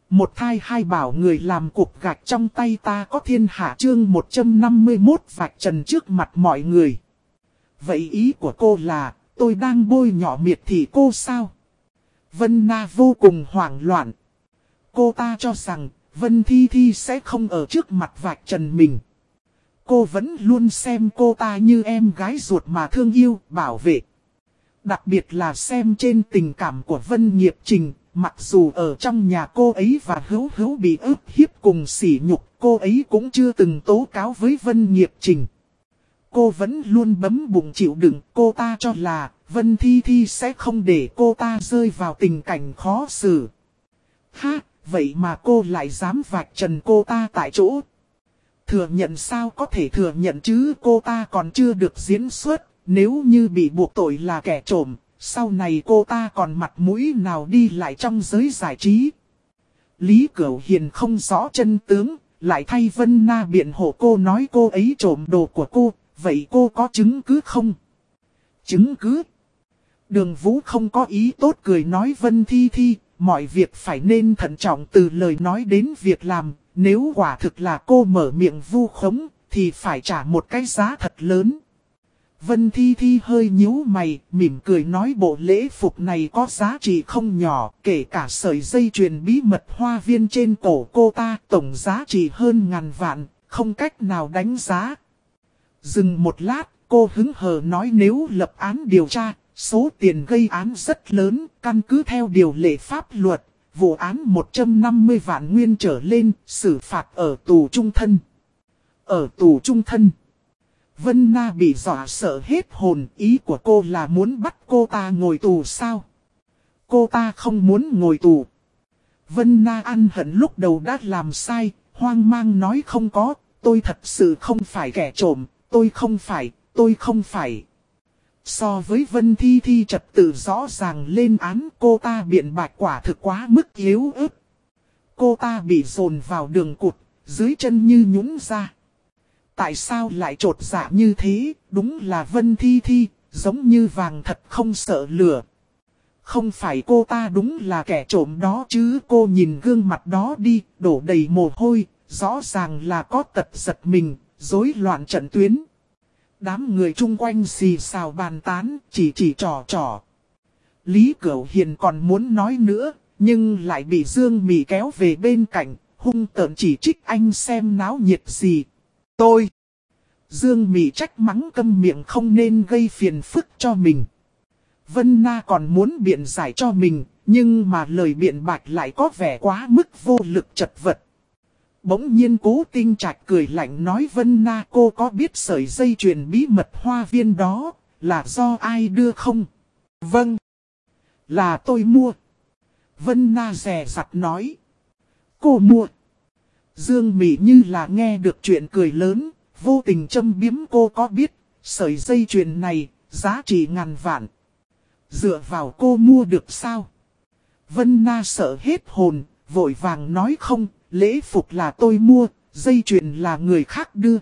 Một thai hai bảo người làm cục gạch trong tay ta có thiên hạ chương 151 vạch trần trước mặt mọi người. Vậy ý của cô là, tôi đang bôi nhọ miệt thị cô sao? Vân Na vô cùng hoảng loạn. Cô ta cho rằng, Vân Thi Thi sẽ không ở trước mặt vạch trần mình. Cô vẫn luôn xem cô ta như em gái ruột mà thương yêu, bảo vệ. Đặc biệt là xem trên tình cảm của Vân Nghiệp Trình. Mặc dù ở trong nhà cô ấy và Hữu Hữu bị ức hiếp cùng sỉ nhục, cô ấy cũng chưa từng tố cáo với Vân Nghiệp Trình. Cô vẫn luôn bấm bụng chịu đựng, cô ta cho là Vân Thi Thi sẽ không để cô ta rơi vào tình cảnh khó xử. Ha, vậy mà cô lại dám vạch trần cô ta tại chỗ. Thừa nhận sao có thể thừa nhận chứ, cô ta còn chưa được diễn xuất, nếu như bị buộc tội là kẻ trộm. Sau này cô ta còn mặt mũi nào đi lại trong giới giải trí. Lý Cửu Hiền không rõ chân tướng, lại thay Vân Na biện hộ, cô nói cô ấy trộm đồ của cô, vậy cô có chứng cứ không? Chứng cứ? Đường Vũ không có ý tốt cười nói Vân Thi Thi, mọi việc phải nên thận trọng từ lời nói đến việc làm, nếu quả thực là cô mở miệng vu khống, thì phải trả một cái giá thật lớn. Vân Thi Thi hơi nhíu mày, mỉm cười nói bộ lễ phục này có giá trị không nhỏ, kể cả sợi dây chuyền bí mật hoa viên trên cổ cô ta, tổng giá trị hơn ngàn vạn, không cách nào đánh giá. Dừng một lát, cô hứng hờ nói nếu lập án điều tra, số tiền gây án rất lớn, căn cứ theo điều lệ pháp luật, vụ án 150 vạn nguyên trở lên, xử phạt ở tù chung thân. Ở tù chung thân. Vân Na bị dọa sợ hết hồn, ý của cô là muốn bắt cô ta ngồi tù sao? Cô ta không muốn ngồi tù. Vân Na ăn hận lúc đầu đã làm sai, hoang mang nói không có, tôi thật sự không phải kẻ trộm, tôi không phải. So với Vân Thi Thi trật tự rõ ràng lên án, cô ta biện bạch quả thực quá mức yếu ớt. Cô ta bị dồn vào đường cụt, dưới chân như nhũn ra. Tại sao lại trột dạ như thế, đúng là Vân Thi Thi, giống như vàng thật không sợ lửa. Không phải cô ta đúng là kẻ trộm đó chứ, cô nhìn gương mặt đó đi, đổ đầy mồ hôi, rõ ràng là có tật giật mình, rối loạn trận tuyến. Đám người chung quanh xì xào bàn tán, chỉ trò. Lý Cửu Hiền còn muốn nói nữa, nhưng lại bị Dương Mị kéo về bên cạnh, hung tợn chỉ trích anh xem náo nhiệt gì. Tôi. Dương Mị trách mắng câm miệng không nên gây phiền phức cho mình. Vân Na còn muốn biện giải cho mình, nhưng mà lời biện bạch lại có vẻ quá mức vô lực chật vật. Bỗng nhiên Cố Tinh Trạch cười lạnh nói Vân Na cô có biết sợi dây chuyền bí mật hoa viên đó là do ai đưa không? Vâng. Là tôi mua. Vân Na dè dặt nói. Cô mua. Dương Mị như là nghe được chuyện cười lớn, vô tình châm biếm cô có biết, sợi dây chuyền này, giá trị ngàn vạn. Dựa vào cô mua được sao? Vân Na sợ hết hồn, vội vàng nói không, lễ phục là tôi mua, dây chuyền là người khác đưa.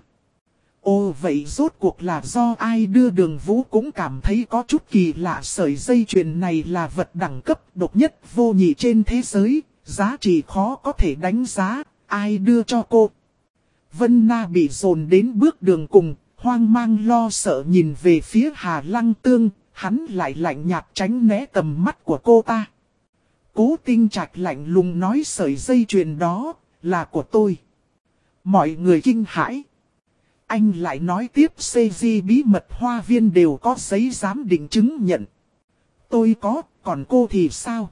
Ồ vậy rốt cuộc là do ai đưa? Đường Vũ cũng cảm thấy có chút kỳ lạ, sợi dây chuyền này là vật đẳng cấp độc nhất vô nhị trên thế giới, giá trị khó có thể đánh giá, ai đưa cho cô? Vân Na bị dồn đến bước đường cùng, hoang mang lo sợ nhìn về phía Hà Lăng Tương, hắn lại lạnh nhạt tránh né tầm mắt của cô ta. Cố Tinh Trạch lạnh lùng nói sợi dây chuyền đó là của tôi. Mọi người kinh hãi. Anh lại nói tiếp CG bí mật hoa viên đều có giấy giám định chứng nhận. Tôi có, còn cô thì sao?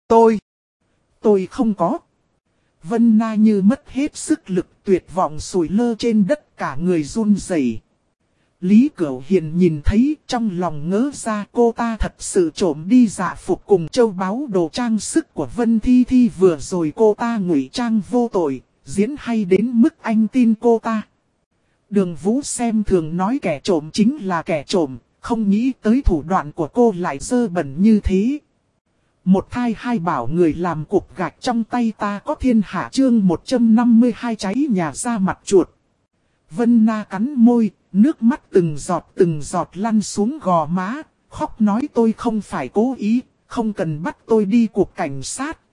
Tôi không có. Vân Na như mất hết sức lực, tuyệt vọng sủi lơ trên đất, cả người run rẩy. Lý Cửu Hiền nhìn thấy, trong lòng ngỡ ra cô ta thật sự trộm đi dạ phục cùng châu báu đồ trang sức của Vân Thi Thi vừa rồi. Cô ta ngụy trang vô tội, diễn hay đến mức anh tin cô ta. Đường Vũ xem thường nói kẻ trộm chính là kẻ trộm, không nghĩ tới thủ đoạn của cô lại dơ bẩn như thế. Một thai hai bảo người làm cục gạch trong tay ta có thiên hạ chương 152 cháy nhà ra mặt chuột. Vân Na cắn môi, nước mắt từng giọt lăn xuống gò má, khóc nói tôi không phải cố ý, không cần bắt tôi đi cục cảnh sát,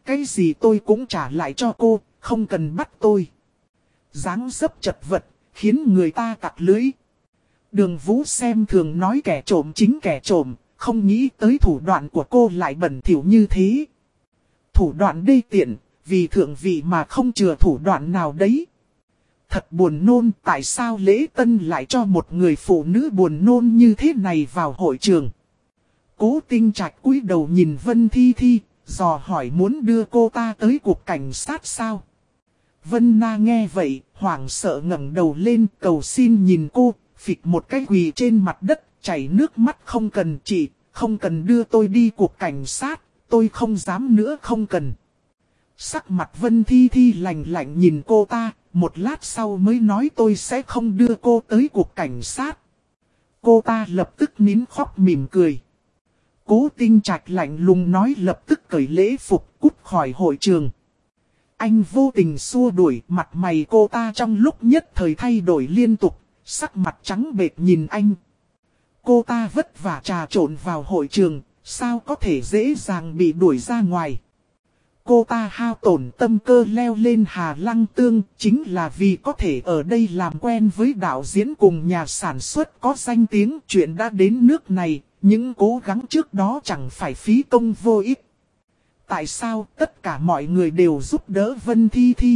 cái gì tôi cũng trả lại cho cô, không cần bắt tôi. Dáng dấp chật vật, khiến người ta cặc lưỡi. Đường Vũ xem thường nói kẻ trộm chính kẻ trộm, không nghĩ tới thủ đoạn của cô lại bẩn thỉu như thế. Thủ đoạn đê tiện, vì thượng vị mà không chừa thủ đoạn nào đấy. Thật buồn nôn, tại sao lễ tân lại cho một người phụ nữ buồn nôn như thế này vào hội trường. Cố Tinh Trạch cúi đầu nhìn Vân Thi Thi, dò hỏi muốn đưa cô ta tới cục cảnh sát sao. Vân Na nghe vậy, hoảng sợ ngẩng đầu lên cầu xin nhìn cô, phịch một cái quỳ trên mặt đất, chảy nước mắt. Không cần chị, không cần đưa tôi đi cục cảnh sát, tôi không dám nữa, không cần. Sắc mặt Vân Thi Thi lạnh lạnh nhìn cô ta, một lát sau mới nói tôi sẽ không đưa cô tới cục cảnh sát. Cô ta lập tức nín khóc mỉm cười. Cố Tinh Trạch lạnh lùng nói lập tức cởi lễ phục cút khỏi hội trường. Anh vô tình xua đuổi, mặt mày cô ta trong lúc nhất thời thay đổi liên tục, sắc mặt trắng bệch nhìn anh. Cô ta vất vả trà trộn vào hội trường, sao có thể dễ dàng bị đuổi ra ngoài. Cô ta hao tổn tâm cơ leo lên Hà Lăng Tương, chính là vì có thể ở đây làm quen với đạo diễn cùng nhà sản xuất có danh tiếng. Chuyện đã đến nước này, những cố gắng trước đó chẳng phải phí công vô ích. Tại sao tất cả mọi người đều giúp đỡ Vân Thi Thi?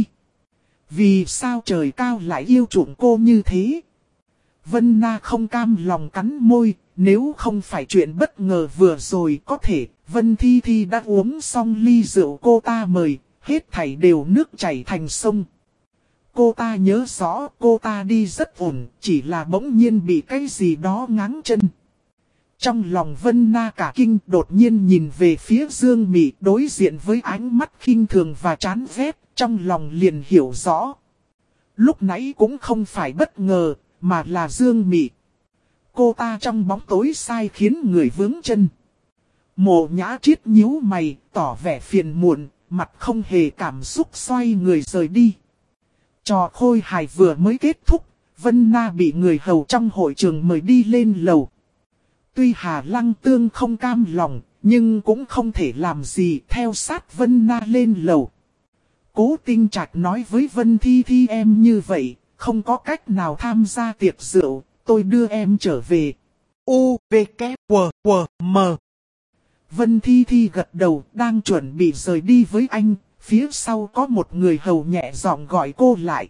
Vì sao trời cao lại yêu chuộng cô như thế? Vân Na không cam lòng cắn môi, nếu không phải chuyện bất ngờ vừa rồi có thể, Vân Thi Thi đã uống xong ly rượu cô ta mời, hết thảy đều nước chảy thành sông. Cô ta nhớ rõ cô ta đi rất ổn, chỉ là bỗng nhiên bị cái gì đó ngáng chân. Trong lòng Vân Na cả kinh đột nhiên nhìn về phía Dương Mị đối diện với ánh mắt khinh thường và chán ghét, trong lòng liền hiểu rõ. Lúc nãy cũng không phải bất ngờ, mà là Dương Mị. Cô ta trong bóng tối sai khiến người vướng chân. Mộ Nhã Triết nhíu mày, tỏ vẻ phiền muộn, mặt không hề cảm xúc xoay người rời đi. Trò khôi hài vừa mới kết thúc, Vân Na bị người hầu trong hội trường mời đi lên lầu. Tuy Hà Lăng Tương không cam lòng, nhưng cũng không thể làm gì theo sát Vân Na lên lầu. Cố Tinh Trạch nói với Vân Thi Thi em như vậy, không có cách nào tham gia tiệc rượu, tôi đưa em trở về. U, V, K, W, W, M. Vân Thi Thi gật đầu, đang chuẩn bị rời đi với anh, phía sau có một người hầu nhẹ giọng gọi cô lại.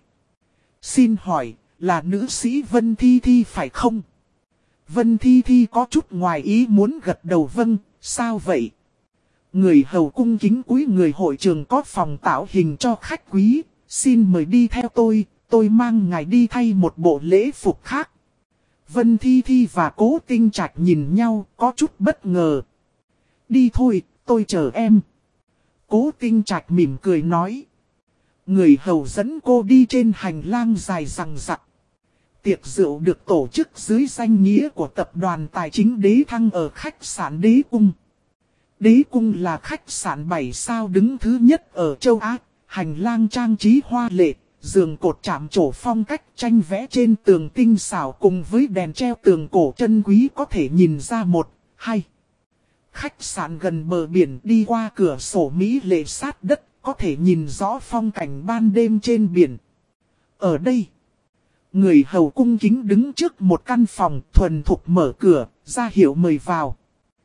Xin hỏi, là nữ sĩ Vân Thi Thi phải không? Vân Thi Thi có chút ngoài ý muốn gật đầu vâng, sao vậy? Người hầu cung kính cúi người hội trường có phòng tạo hình cho khách quý, xin mời đi theo tôi mang ngài đi thay một bộ lễ phục khác. Vân Thi Thi và Cố Tinh Trạch nhìn nhau có chút bất ngờ. Đi thôi, tôi chờ em. Cố Tinh Trạch mỉm cười nói. Người hầu dẫn cô đi trên hành lang dài dằng dặc. Tiệc rượu được tổ chức dưới danh nghĩa của tập đoàn tài chính Đế Thăng ở khách sạn Đế Cung. Đế Cung là khách sạn 7 sao đứng thứ nhất ở châu Á, hành lang trang trí hoa lệ, giường cột chạm trổ phong cách tranh vẽ trên tường tinh xảo cùng với đèn treo tường cổ chân quý có thể nhìn ra một, hai. Khách sạn gần bờ biển đi qua cửa sổ mỹ lệ sát đất, có thể nhìn rõ phong cảnh ban đêm trên biển. Ở đây, người hầu cung kính đứng trước một căn phòng thuần thục mở cửa, ra hiệu mời vào.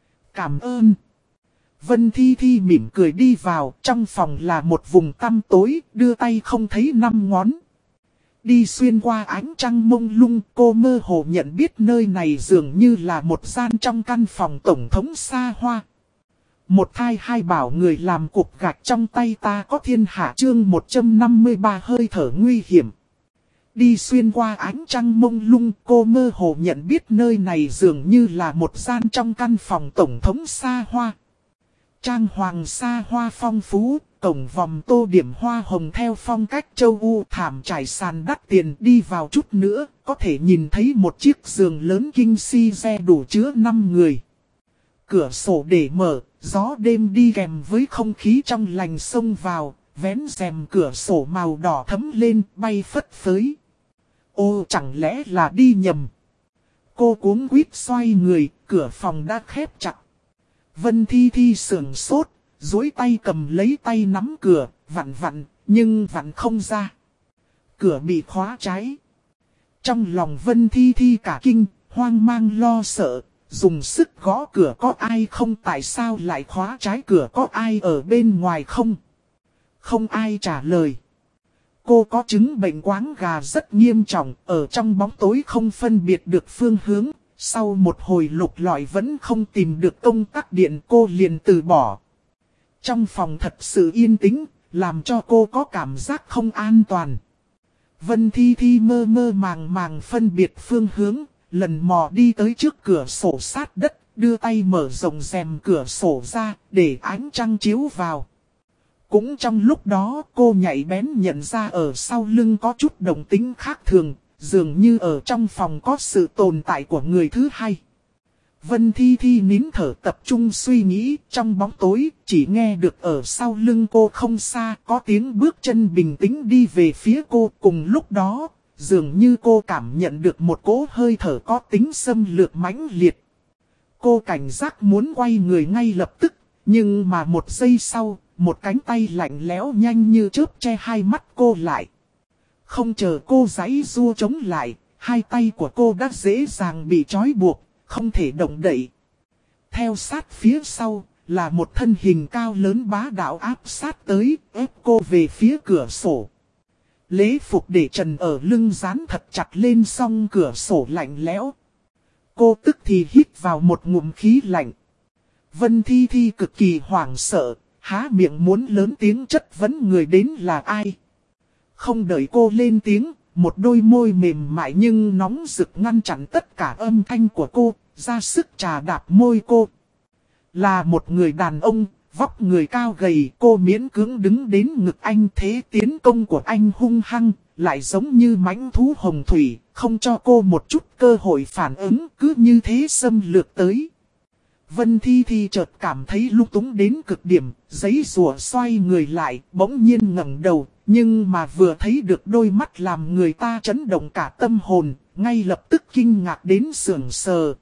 Cảm ơn. Vân Thi Thi mỉm cười đi vào, trong phòng là một vùng tăm tối, đưa tay không thấy 5 ngón. Đi xuyên qua ánh trăng mông lung, cô mơ hồ nhận biết nơi này dường như là một gian trong căn phòng tổng thống xa hoa. Một thai hai bảo người làm cục gạch trong tay ta có thiên hạ chương 153 hơi thở nguy hiểm. Đi xuyên qua ánh trăng mông lung, cô mơ hồ nhận biết nơi này dường như là một gian trong căn phòng tổng thống xa hoa. Trang hoàng xa hoa phong phú, cổng vòng tô điểm hoa hồng theo phong cách châu U, thảm trải sàn đắt tiền, đi vào chút nữa, có thể nhìn thấy một chiếc giường lớn king size đủ chứa 5 người. Cửa sổ để mở, gió đêm đi kèm với không khí trong lành xông vào, vén rèm cửa sổ màu đỏ thấm lên, bay phất phới. Ô, chẳng lẽ là đi nhầm? Cô cuống quýt xoay người, cửa phòng đã khép chặt. Vân Thi Thi sườn sốt, duỗi tay cầm lấy tay nắm cửa, vặn vặn, nhưng vặn không ra. Cửa bị khóa trái. Trong lòng Vân Thi Thi cả kinh, hoang mang lo sợ, dùng sức gõ cửa có ai không, tại sao lại khóa trái cửa, có ai ở bên ngoài không? Không ai trả lời. Cô có chứng bệnh quáng gà rất nghiêm trọng, ở trong bóng tối không phân biệt được phương hướng. Sau một hồi lục lọi vẫn không tìm được công tắc điện, cô liền từ bỏ. Trong phòng thật sự yên tĩnh, làm cho cô có cảm giác không an toàn. Vân Thi Thi mơ mơ màng màng phân biệt phương hướng, lần mò đi tới trước cửa sổ sát đất, đưa tay mở rộng rèm cửa sổ ra, để ánh trăng chiếu vào. Cũng trong lúc đó, cô nhạy bén nhận ra ở sau lưng có chút động tĩnh khác thường, dường như ở trong phòng có sự tồn tại của người thứ hai. Vân Thi Thi nín thở tập trung suy nghĩ, trong bóng tối, chỉ nghe được ở sau lưng cô không xa, có tiếng bước chân bình tĩnh đi về phía cô. Cùng lúc đó, dường như cô cảm nhận được một cỗ hơi thở có tính xâm lược mãnh liệt. Cô cảnh giác muốn quay người ngay lập tức, nhưng mà một giây sau, một cánh tay lạnh lẽo nhanh như chớp che hai mắt cô lại. Không chờ cô giãy giụa chống lại, hai tay của cô đã dễ dàng bị trói buộc, không thể động đậy. Theo sát phía sau, là một thân hình cao lớn bá đạo áp sát tới, ép cô về phía cửa sổ. Lễ phục để trần ở lưng dán thật chặt lên song cửa sổ lạnh lẽo. Cô tức thì hít vào một ngụm khí lạnh. Vân Thi Thi cực kỳ hoảng sợ, há miệng muốn lớn tiếng chất vấn người đến là ai. Không đợi cô lên tiếng, một đôi môi mềm mại nhưng nóng rực ngăn chặn tất cả âm thanh của cô, ra sức trà đạp môi cô. Là một người đàn ông, vóc người cao gầy, cô miễn cưỡng đứng đến ngực anh, thế tiến công của anh hung hăng, lại giống như mãnh thú hồng thủy, không cho cô một chút cơ hội phản ứng, cứ như thế xâm lược tới. Vân Thi Thi chợt cảm thấy lung túng đến cực điểm, giấy rùa xoay người lại, bỗng nhiên ngẩng đầu, nhưng mà vừa thấy được đôi mắt làm người ta chấn động cả tâm hồn, ngay lập tức kinh ngạc đến sững sờ.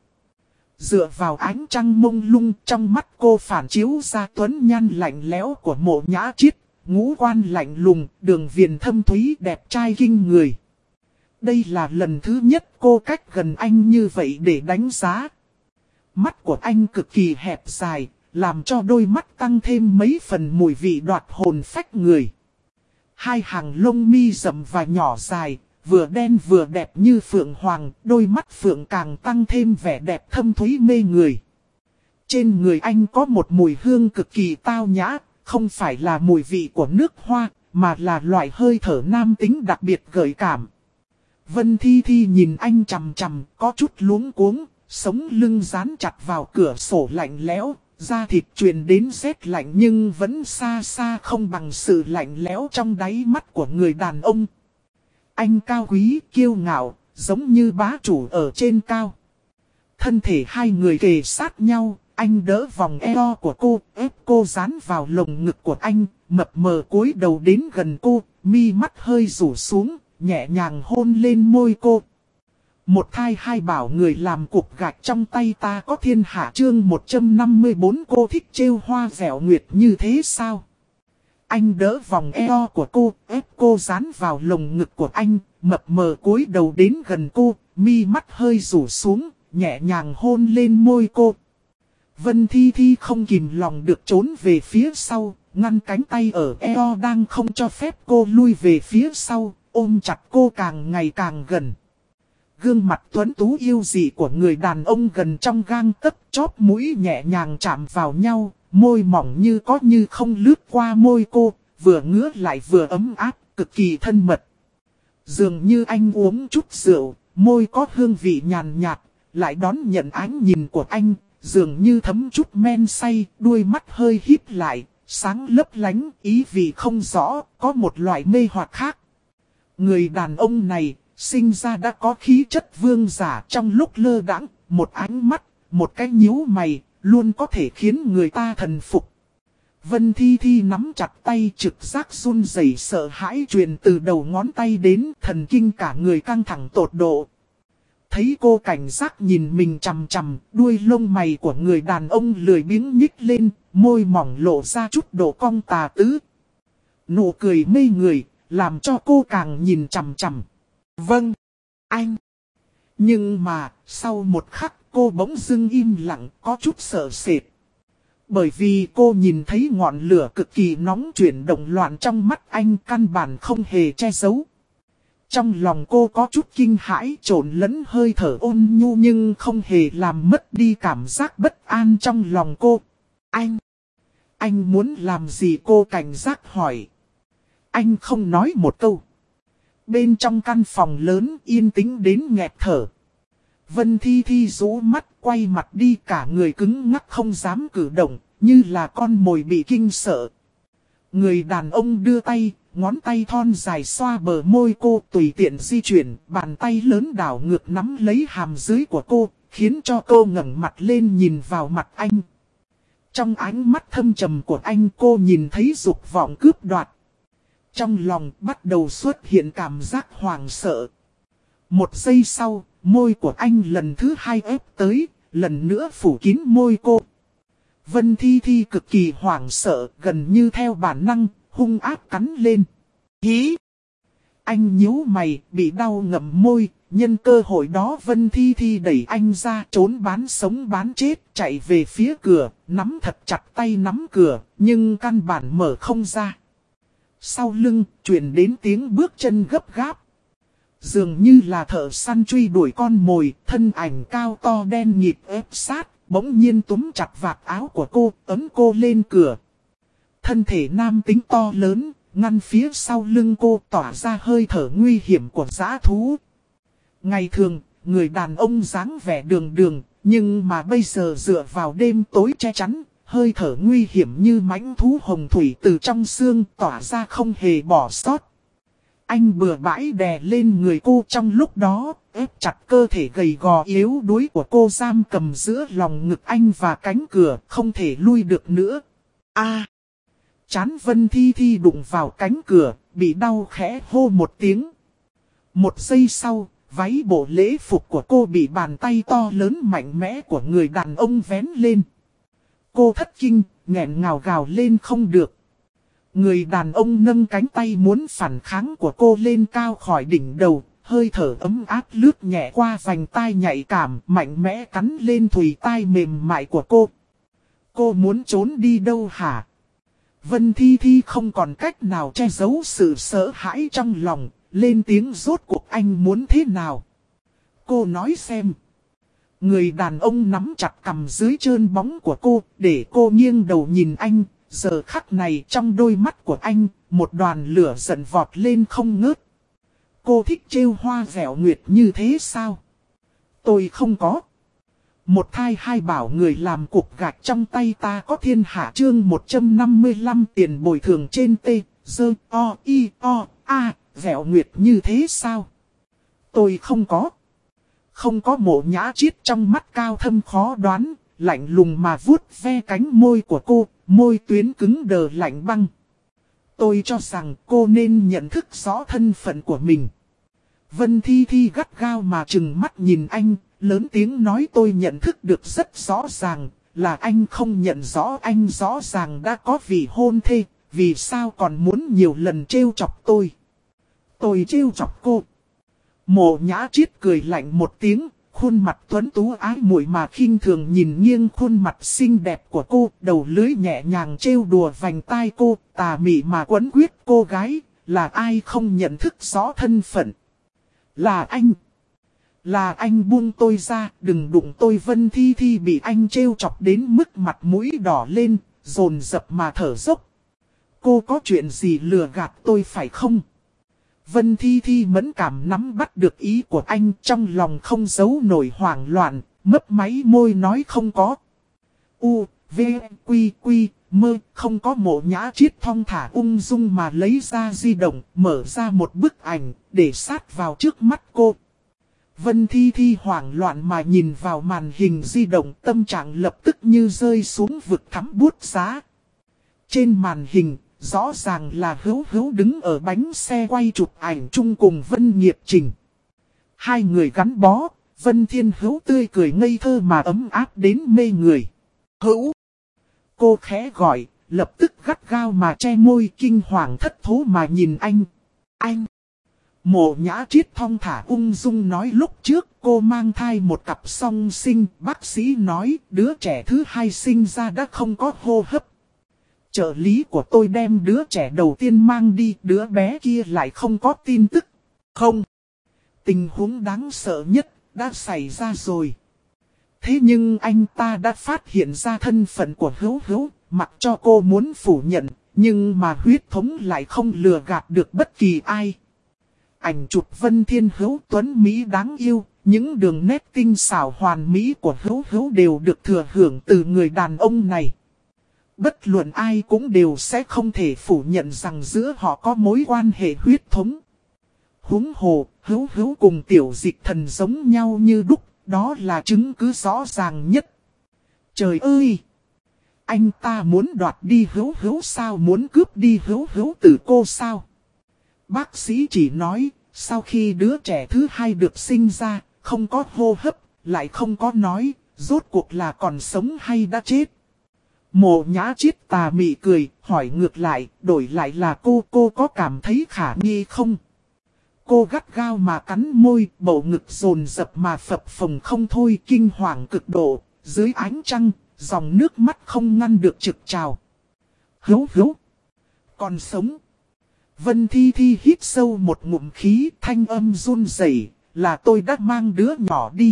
Dựa vào ánh trăng mông lung, trong mắt cô phản chiếu ra tuấn nhan lạnh lẽo của Mộ Nhã Chiết, ngũ quan lạnh lùng, đường viền thâm thúy đẹp trai kinh người. Đây là lần thứ nhất cô cách gần anh như vậy để đánh giá. Mắt của anh cực kỳ hẹp dài, làm cho đôi mắt tăng thêm mấy phần mùi vị đoạt hồn phách người. Hai hàng lông mi rậm và nhỏ dài, vừa đen vừa đẹp như phượng hoàng, đôi mắt phượng càng tăng thêm vẻ đẹp thâm thúy mê người. Trên người anh có một mùi hương cực kỳ tao nhã, không phải là mùi vị của nước hoa, mà là loại hơi thở nam tính đặc biệt gợi cảm. Vân Thi Thi nhìn anh chằm chằm, có chút luống cuống, sống lưng dán chặt vào cửa sổ lạnh lẽo, da thịt truyền đến rét lạnh nhưng vẫn xa xa không bằng sự lạnh lẽo trong đáy mắt của người đàn ông. Anh cao quý, kiêu ngạo, giống như bá chủ ở trên cao. Thân thể hai người kề sát nhau, anh đỡ vòng eo của cô, ép cô dán vào lồng ngực của anh, mập mờ cúi đầu đến gần cô, mi mắt hơi rủ xuống, nhẹ nhàng hôn lên môi cô. Một thai hai bảo người làm cục gạch trong tay ta có thiên hạ chương 154, cô thích trêu hoa dẻo nguyệt như thế sao? Anh đỡ vòng eo của cô, ép cô dán vào lồng ngực của anh, mập mờ cúi đầu đến gần cô, mi mắt hơi rủ xuống, nhẹ nhàng hôn lên môi cô. Vân Thi Thi không kìm lòng được trốn về phía sau, ngăn cánh tay ở eo đang không cho phép cô lui về phía sau, ôm chặt cô càng ngày càng gần. Gương mặt tuấn tú yêu dị của người đàn ông gần trong gang tấc, chóp mũi nhẹ nhàng chạm vào nhau, môi mỏng như có như không lướt qua môi cô, vừa ngứa lại vừa ấm áp, cực kỳ thân mật. Dường như anh uống chút rượu, môi có hương vị nhàn nhạt, lại đón nhận ánh nhìn của anh, dường như thấm chút men say, đuôi mắt hơi híp lại, sáng lấp lánh, ý vị không rõ, có một loại mê hoặc khác. Người đàn ông này, sinh ra đã có khí chất vương giả, trong lúc lơ đãng, một ánh mắt, một cái nhíu mày, luôn có thể khiến người ta thần phục. Vân Thi Thi nắm chặt tay, trực giác run rẩy sợ hãi truyền từ đầu ngón tay đến, thần kinh cả người căng thẳng tột độ. Thấy cô cảnh giác nhìn mình chằm chằm, đuôi lông mày của người đàn ông lười biếng nhích lên, môi mỏng lộ ra chút độ cong tà tứ. Nụ cười mê người, làm cho cô càng nhìn chằm chằm. Vâng, anh. Nhưng mà, sau một khắc cô bỗng dưng im lặng, có chút sợ sệt. Bởi vì cô nhìn thấy ngọn lửa cực kỳ nóng chuyển động loạn trong mắt anh, căn bản không hề che giấu. Trong lòng cô có chút kinh hãi, trộn lẫn hơi thở ôn nhu nhưng không hề làm mất đi cảm giác bất an trong lòng cô. Anh muốn làm gì, cô cảnh giác hỏi. Anh không nói một câu. Bên trong căn phòng lớn yên tĩnh đến nghẹt thở. Vân Thi Thi rũ mắt quay mặt đi, cả người cứng ngắc không dám cử động, như là con mồi bị kinh sợ. Người đàn ông đưa tay, ngón tay thon dài xoa bờ môi cô, tùy tiện di chuyển, bàn tay lớn đảo ngược nắm lấy hàm dưới của cô, khiến cho cô ngẩng mặt lên nhìn vào mặt anh. Trong ánh mắt thâm trầm của anh cô nhìn thấy dục vọng cướp đoạt. Trong lòng bắt đầu xuất hiện cảm giác hoảng sợ. Một giây sau, môi của anh lần thứ hai ép tới, lần nữa phủ kín môi cô. Vân Thi Thi cực kỳ hoảng sợ, gần như theo bản năng, hung ác cắn lên. Hí! Anh nhíu mày, bị đau ngậm môi, nhân cơ hội đó Vân Thi Thi đẩy anh ra, trốn bán sống bán chết, chạy về phía cửa, nắm thật chặt tay nắm cửa, nhưng căn bản mở không ra. Sau lưng, truyền đến tiếng bước chân gấp gáp. Dường như là thợ săn truy đuổi con mồi, thân ảnh cao to đen nhịp ép sát, bỗng nhiên túm chặt vạt áo của cô, ấn cô lên cửa. Thân thể nam tính to lớn, ngăn phía sau lưng cô, tỏa ra hơi thở nguy hiểm của dã thú. Ngày thường, người đàn ông dáng vẻ đường đường, nhưng mà bây giờ dựa vào đêm tối che chắn, hơi thở nguy hiểm như mãnh thú hồng thủy từ trong xương tỏa ra không hề bỏ sót. Anh bừa bãi đè lên người cô, trong lúc đó, ép chặt cơ thể gầy gò yếu đuối của cô, giam cầm giữa lòng ngực anh và cánh cửa, không thể lui được nữa. Chán Vân Thi Thi đụng vào cánh cửa, bị đau khẽ hô một tiếng. Một giây sau, váy bộ lễ phục của cô bị bàn tay to lớn mạnh mẽ của người đàn ông vén lên. Cô thất kinh, nghẹn ngào gào lên không được. Người đàn ông nâng cánh tay muốn phản kháng của cô lên cao khỏi đỉnh đầu, hơi thở ấm áp lướt nhẹ qua vành tai nhạy cảm, mạnh mẽ cắn lên thùy tai mềm mại của cô. Cô muốn trốn đi đâu hả? Vân Thi Thi không còn cách nào che giấu sự sợ hãi trong lòng, lên tiếng rốt cuộc anh muốn thế nào? Cô nói xem. Người đàn ông nắm chặt cằm dưới trơn bóng của cô, để cô nghiêng đầu nhìn anh. Giờ khắc này trong đôi mắt của anh, một đoàn lửa giận vọt lên không ngớt. Cô thích trêu hoa vẻo nguyệt như thế sao? Tôi không có. Một thai hai bảo người làm cục gạch trong tay ta có thiên hạ, chương 155 tiền bồi thường trên tê, dơ, o, y, o, a, vẻo nguyệt như thế sao? Tôi không có. Không có. Mộ Nhã Chiết trong mắt cao thâm khó đoán, lạnh lùng mà vuốt ve cánh môi của cô, môi tuyến cứng đờ lạnh băng. Tôi cho rằng cô nên nhận thức rõ thân phận của mình. Vân Thi Thi gắt gao mà trừng mắt nhìn anh, lớn tiếng nói tôi nhận thức được rất rõ ràng, là anh không nhận rõ, anh rõ ràng đã có vị hôn thê, vì sao còn muốn nhiều lần trêu chọc tôi. Tôi trêu chọc cô. Mộ Nhã Chiết cười lạnh một tiếng, khuôn mặt tuấn tú ái muội mà khinh thường nhìn nghiêng khuôn mặt xinh đẹp của cô, đầu lưỡi nhẹ nhàng trêu đùa vành tai cô, tà mị mà quấn quyết cô gái, là ai không nhận thức rõ thân phận. Là anh. Là anh buông tôi ra, đừng đụng tôi. Vân Thi Thi bị anh trêu chọc đến mức mặt mũi đỏ lên, dồn dập mà thở dốc. Cô có chuyện gì lừa gạt tôi phải không? Vân Thi Thi mẫn cảm nắm bắt được ý của anh, trong lòng không giấu nổi hoảng loạn, mấp máy môi nói không có. U, V, Quy, Quy, Mơ, không có. Mộ Nhã Chiết thong thả ung dung mà lấy ra di động, mở ra một bức ảnh, để sát vào trước mắt cô. Vân Thi Thi hoảng loạn mà nhìn vào màn hình di động, tâm trạng lập tức như rơi xuống vực thẳm buốt giá. Trên màn hình, rõ ràng là Hữu Hữu đứng ở bánh xe quay chụp ảnh chung cùng Vân Nghiệp Trình. Hai người gắn bó, Vân Thiên Hữu tươi cười ngây thơ mà ấm áp đến mê người. Hữu! Cô khẽ gọi, lập tức gắt gao mà che môi kinh hoàng thất thố mà nhìn anh. Anh! Mộ Nhã Triết thong thả ung dung nói lúc trước cô mang thai một cặp song sinh. Bác sĩ nói đứa trẻ thứ hai sinh ra đã không có hô hấp. Trợ lý của tôi đem đứa trẻ đầu tiên mang đi, đứa bé kia lại không có tin tức. Không! Tình huống đáng sợ nhất đã xảy ra rồi. Thế nhưng anh ta đã phát hiện ra thân phận của Hữu Hữu, mặc cho cô muốn phủ nhận, nhưng mà huyết thống lại không lừa gạt được bất kỳ ai. Ảnh chụp Vân Thiên Hữu tuấn Mỹ đáng yêu, những đường nét tinh xảo hoàn mỹ của Hữu Hữu đều được thừa hưởng từ người đàn ông này. Bất luận ai cũng đều sẽ không thể phủ nhận rằng giữa họ có mối quan hệ huyết thống. Huống hồ, Hữu Hữu cùng Tiểu Dịch Thần giống nhau như đúc, đó là chứng cứ rõ ràng nhất. Trời ơi! Anh ta muốn đoạt đi Hữu Hữu sao, muốn cướp đi Hữu Hữu từ cô sao? Bác sĩ chỉ nói, sau khi đứa trẻ thứ hai được sinh ra, không có hô hấp, lại không có nói, rốt cuộc là còn sống hay đã chết. Mộ Nhã Triết tà mị cười, hỏi ngược lại, đổi lại là cô có cảm thấy khả nghi không? Cô gắt gao mà cắn môi, bầu ngực dồn dập mà phập phồng không thôi, kinh hoàng cực độ, dưới ánh trăng, dòng nước mắt không ngăn được trực trào. Hữu Hữu! Còn sống! Vân Thi Thi hít sâu một ngụm khí, thanh âm run rẩy, là tôi đã mang đứa nhỏ đi.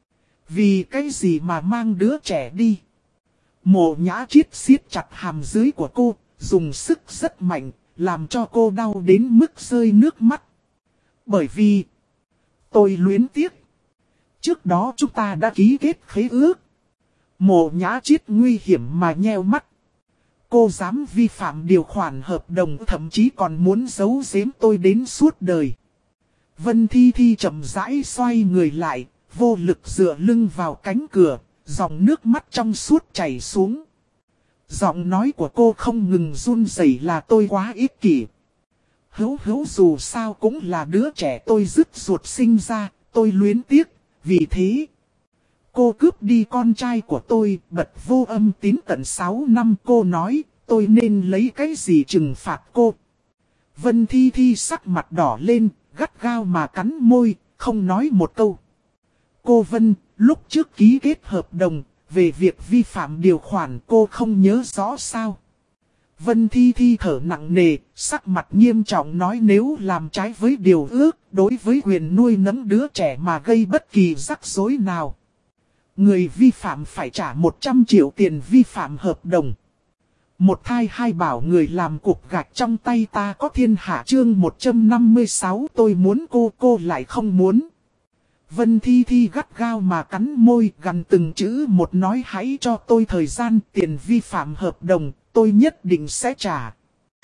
Vì cái gì mà mang đứa trẻ đi? Mộ Nhã Triết siết chặt hàm dưới của cô, dùng sức rất mạnh, làm cho cô đau đến mức rơi nước mắt. Bởi vì tôi luyến tiếc. Trước đó chúng ta đã ký kết khế ước. Mộ Nhã Triết nguy hiểm mà nheo mắt. Cô dám vi phạm điều khoản hợp đồng, thậm chí còn muốn giấu giếm tôi đến suốt đời. Vân Thi Thi chậm rãi xoay người lại, vô lực dựa lưng vào cánh cửa, dòng nước mắt trong suốt chảy xuống. Giọng nói của cô không ngừng run rẩy, là tôi quá ích kỷ. Hữu Hữu dù sao cũng là đứa trẻ tôi dứt ruột sinh ra, tôi luyến tiếc, vì thế cô cướp đi con trai của tôi, bật vô âm tín tận 6 năm. Cô nói, tôi nên lấy cái gì trừng phạt cô? Vân Thi Thi sắc mặt đỏ lên, gắt gao mà cắn môi, không nói một câu. Cô Vân, lúc trước ký kết hợp đồng, về việc vi phạm điều khoản cô không nhớ rõ sao? Vân Thi Thi thở nặng nề, sắc mặt nghiêm trọng nói, nếu làm trái với điều ước, đối với quyền nuôi nấng đứa trẻ mà gây bất kỳ rắc rối nào, người vi phạm phải trả 100 triệu tiền vi phạm hợp đồng. Một thai hai bảo người làm cục gạch trong tay ta có thiên hạ. Chương 156 tôi muốn cô lại không muốn. Vân Thi Thi gắt gao mà cắn môi, gằn từng chữ một nói, hãy cho tôi thời gian, tiền vi phạm hợp đồng, tôi nhất định sẽ trả.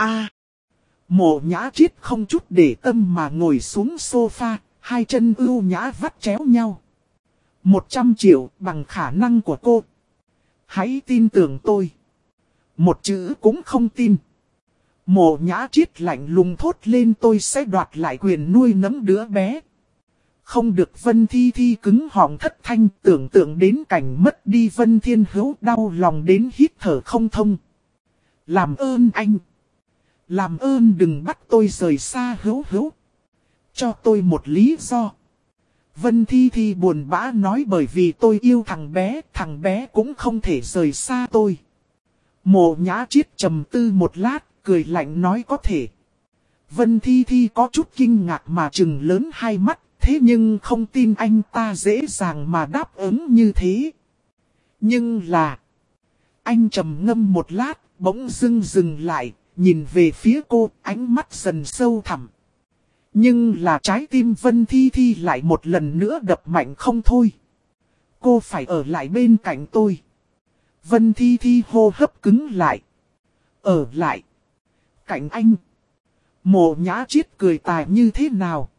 Mộ Nhã Triết không chút để tâm mà ngồi xuống sofa, hai chân ưu nhã vắt chéo nhau. 100 triệu bằng khả năng của cô. Hãy tin tưởng tôi. Một chữ cũng không tin. Mộ Nhã Triết lạnh lùng thốt lên, tôi sẽ đoạt lại quyền nuôi nấng đứa bé. Không được. Vân Thi Thi cứng họng thất thanh, tưởng tượng đến cảnh mất đi Vân Thiên Hữu, đau lòng đến hít thở không thông. Làm ơn anh. Làm ơn đừng bắt tôi rời xa Hữu Hữu. Cho tôi một lý do. Vân Thi Thi buồn bã nói, bởi vì tôi yêu thằng bé cũng không thể rời xa tôi. Mộ Nhã Triết trầm tư một lát, cười lạnh nói, có thể. Vân Thi Thi có chút kinh ngạc mà trừng lớn hai mắt, thế nhưng không tin anh ta dễ dàng mà đáp ứng như thế. Nhưng là... Anh trầm ngâm một lát, bỗng dưng dừng lại, nhìn về phía cô, ánh mắt dần sâu thẳm. Nhưng là trái tim Vân Thi Thi lại một lần nữa đập mạnh không thôi. Cô phải ở lại bên cạnh tôi. Vân Thi Thi hô hấp cứng lại. Ở lại. Cạnh anh. Mộ Nhã Triết cười tài như thế nào?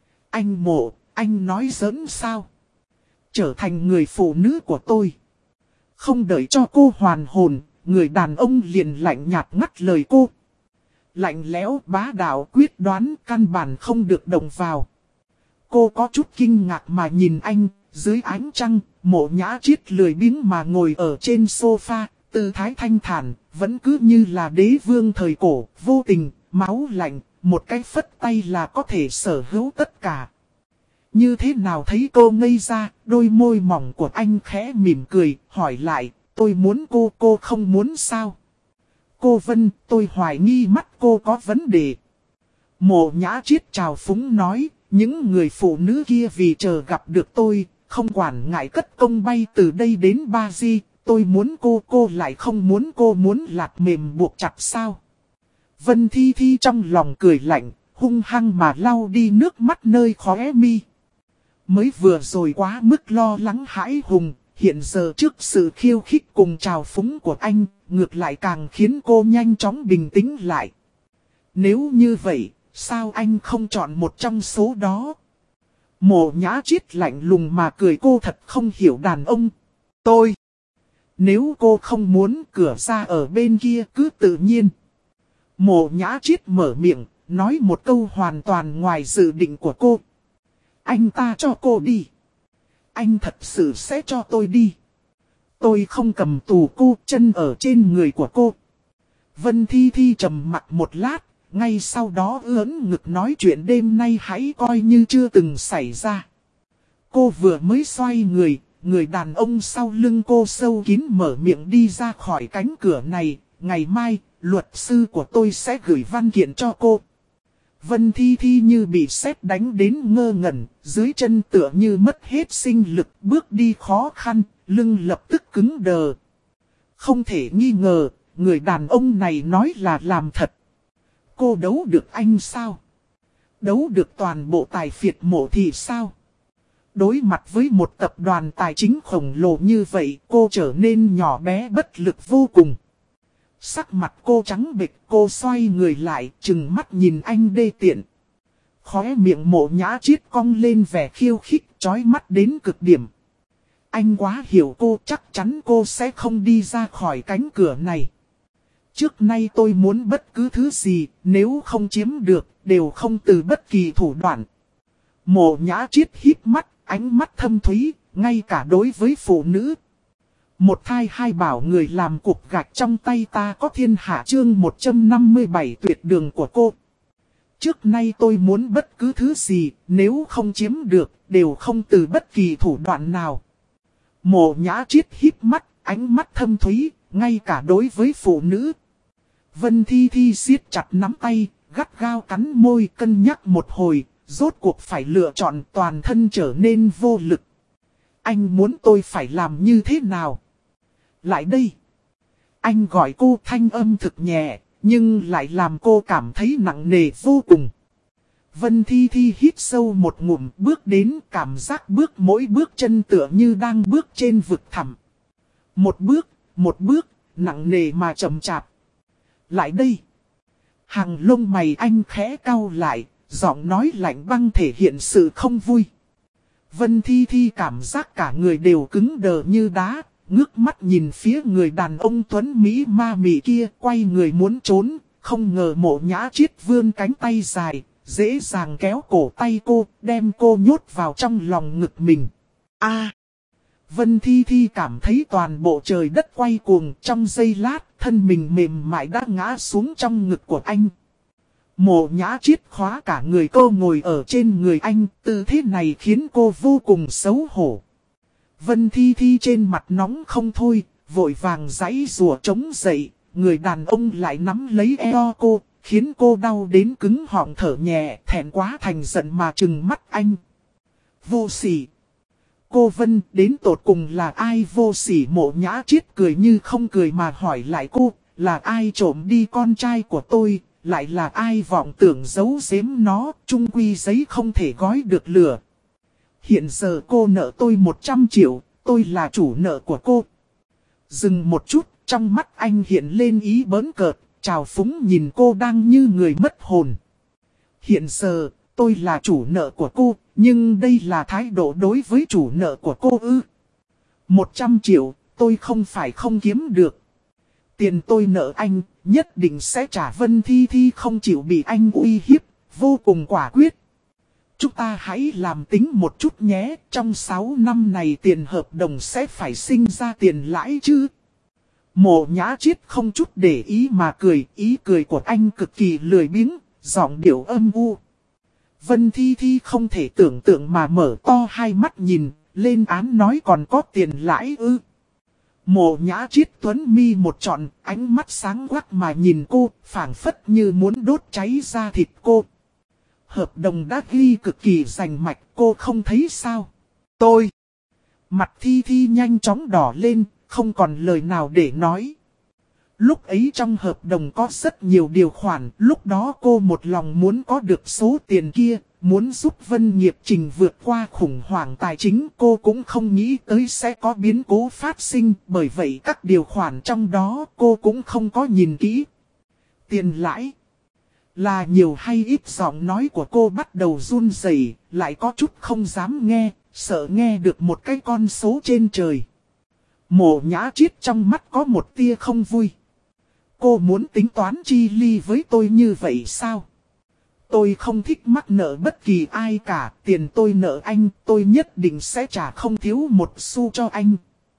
Anh nói giỡn sao? Trở thành người phụ nữ của tôi. Không đợi cho cô hoàn hồn, người đàn ông liền lạnh nhạt ngắt lời cô. Lạnh lẽo bá đạo quyết đoán, căn bản không được động vào. Cô có chút kinh ngạc mà nhìn anh, dưới ánh trăng, Mộ Nhã Triết lười biếng mà ngồi ở trên sofa, tư thái thanh thản, vẫn cứ như là đế vương thời cổ, vô tình, máu lạnh, một cái phất tay là có thể sở hữu tất cả. Như thế nào thấy cô ngây ra, đôi môi mỏng của anh khẽ mỉm cười, hỏi lại, tôi muốn cô không muốn sao? Cô Vân, tôi hoài nghi mắt cô có vấn đề. Mộ Nhã Triết trào phúng nói, những người phụ nữ kia vì chờ gặp được tôi, không quản ngại cất công bay từ đây đến Ba Di, tôi muốn cô lại không muốn, cô muốn lạt mềm buộc chặt sao? Vân Thi Thi trong lòng cười lạnh, hung hăng mà lau đi nước mắt nơi khóe mi. Mới vừa rồi quá mức lo lắng hãi hùng, hiện giờ trước sự khiêu khích cùng trào phúng của anh, ngược lại càng khiến cô nhanh chóng bình tĩnh lại. Nếu như vậy, sao anh không chọn một trong số đó? Mộ Nhã Triết lạnh lùng mà cười, cô thật không hiểu đàn ông. Nếu cô không muốn, cửa ra ở bên kia cứ tự nhiên. Mộ Nhã Triết mở miệng, nói một câu hoàn toàn ngoài dự định của cô. Anh ta cho cô đi. Anh thật sự sẽ cho tôi đi. Tôi không cầm tù cô, chân ở trên người của cô. Vân Thi Thi trầm mặc một lát, ngay sau đó ưỡn ngực nói chuyện đêm nay hãy coi như chưa từng xảy ra. Cô vừa mới xoay người, người đàn ông sau lưng cô sâu kín mở miệng đi ra khỏi cánh cửa này. Ngày mai, luật sư của tôi sẽ gửi văn kiện cho cô. Vân Thi Thi như bị sét đánh đến ngơ ngẩn, dưới chân tựa như mất hết sinh lực, bước đi khó khăn, lưng lập tức cứng đờ. Không thể nghi ngờ, người đàn ông này nói là làm thật. Cô đấu được anh sao? Đấu được toàn bộ tài phiệt Mộ thị sao? Đối mặt với một tập đoàn tài chính khổng lồ như vậy, cô trở nên nhỏ bé bất lực vô cùng. Sắc mặt cô trắng bệch, cô xoay người lại, trừng mắt nhìn anh đê tiện. Khóe miệng Mộ Nhã Triết cong lên vẻ khiêu khích, chói mắt đến cực điểm. Anh quá hiểu cô, chắc chắn cô sẽ không đi ra khỏi cánh cửa này. Trước nay tôi muốn bất cứ thứ gì, nếu không chiếm được, đều không từ bất kỳ thủ đoạn. Mộ Nhã Triết híp mắt, ánh mắt thâm thúy, ngay cả đối với phụ nữ. Một thai hai bảo người làm cục gạch trong tay ta có thiên hạ, chương 157 tuyệt đường của cô. Trước nay tôi muốn bất cứ thứ gì, nếu không chiếm được, đều không từ bất kỳ thủ đoạn nào. Mộ Nhã Triết híp mắt, ánh mắt thâm thúy, ngay cả đối với phụ nữ. Vân Thi Thi siết chặt nắm tay, gắt gao cắn môi, cân nhắc một hồi, rốt cuộc phải lựa chọn, toàn thân trở nên vô lực. Anh muốn tôi phải làm như thế nào? Lại đây. Anh gọi cô, thanh âm thực nhẹ, nhưng lại làm cô cảm thấy nặng nề vô cùng. Vân Thi Thi hít sâu một ngụm, bước đến, cảm giác bước mỗi bước chân tựa như đang bước trên vực thẳm. Một bước, nặng nề mà chậm chạp. Lại đây. Hàng lông mày anh khẽ cau lại, giọng nói lạnh băng thể hiện sự không vui. Vân Thi Thi cảm giác cả người đều cứng đờ như đá, ngước mắt nhìn phía người đàn ông tuấn Mỹ ma mị kia, quay người muốn trốn, không ngờ Mộ Nhã Triết vươn cánh tay dài, dễ dàng kéo cổ tay cô, đem cô nhốt vào trong lòng ngực mình. Vân Thi Thi cảm thấy toàn bộ trời đất quay cuồng, trong giây lát, thân mình mềm mại đã ngã xuống trong ngực của anh. Mộ Nhã Triết khóa cả người cô ngồi ở trên người anh, tư thế này khiến cô vô cùng xấu hổ. Vân Thi Thi trên mặt nóng không thôi, vội vàng giãy giụa chống dậy, người đàn ông lại nắm lấy eo cô, khiến cô đau đến cứng họng thở nhẹ, thẹn quá thành giận mà trừng mắt anh. Vô sỉ. Cô Vân, đến tột cùng là ai vô sỉ? Mộ Nhã Triết cười như không cười mà hỏi lại cô, là ai trộm đi con trai của tôi, lại là ai vọng tưởng giấu giếm nó, chung quy giấy không thể gói được lửa. Hiện giờ cô nợ tôi 100 triệu, tôi là chủ nợ của cô. Dừng một chút, trong mắt anh hiện lên ý bỡn cợt, trào phúng nhìn cô đang như người mất hồn. Hiện giờ, tôi là chủ nợ của cô, nhưng đây là thái độ đối với chủ nợ của cô ư? 100 triệu, tôi không phải không kiếm được. Tiền tôi nợ anh, nhất định sẽ trả. Vân Thi Thi không chịu bị anh uy hiếp, vô cùng quả quyết. Chúng ta hãy làm tính một chút nhé, trong 6 năm này tiền hợp đồng sẽ phải sinh ra tiền lãi chứ. Mộ Nhã Chiết không chút để ý mà cười, ý cười của anh cực kỳ lười biếng, giọng điệu âm u. Vân Thi Thi không thể tưởng tượng mà mở to hai mắt nhìn, lên án nói còn có tiền lãi ư. Mộ Nhã Chiết tuấn mi một trọn, ánh mắt sáng quắc mà nhìn cô, phảng phất như muốn đốt cháy da thịt cô. Hợp đồng đã ghi cực kỳ rành mạch, cô không thấy sao? Tôi. Mặt Thi Thi nhanh chóng đỏ lên, không còn lời nào để nói. Lúc ấy trong hợp đồng có rất nhiều điều khoản, lúc đó cô một lòng muốn có được số tiền kia, muốn giúp Vân Nghiệp Trình vượt qua khủng hoảng tài chính. Cô cũng không nghĩ tới sẽ có biến cố phát sinh, bởi vậy các điều khoản trong đó cô cũng không có nhìn kỹ. Tiền lãi là nhiều hay ít, giọng nói của cô bắt đầu run rẩy, lại có chút không dám nghe, sợ nghe được một cái con số trên trời. Mộ Nhã Chiết trong mắt có một tia không vui. Cô muốn tính toán chi ly với tôi như vậy sao? Tôi không thích mắc nợ bất kỳ ai cả, tiền tôi nợ anh, tôi nhất định sẽ trả không thiếu một xu cho anh.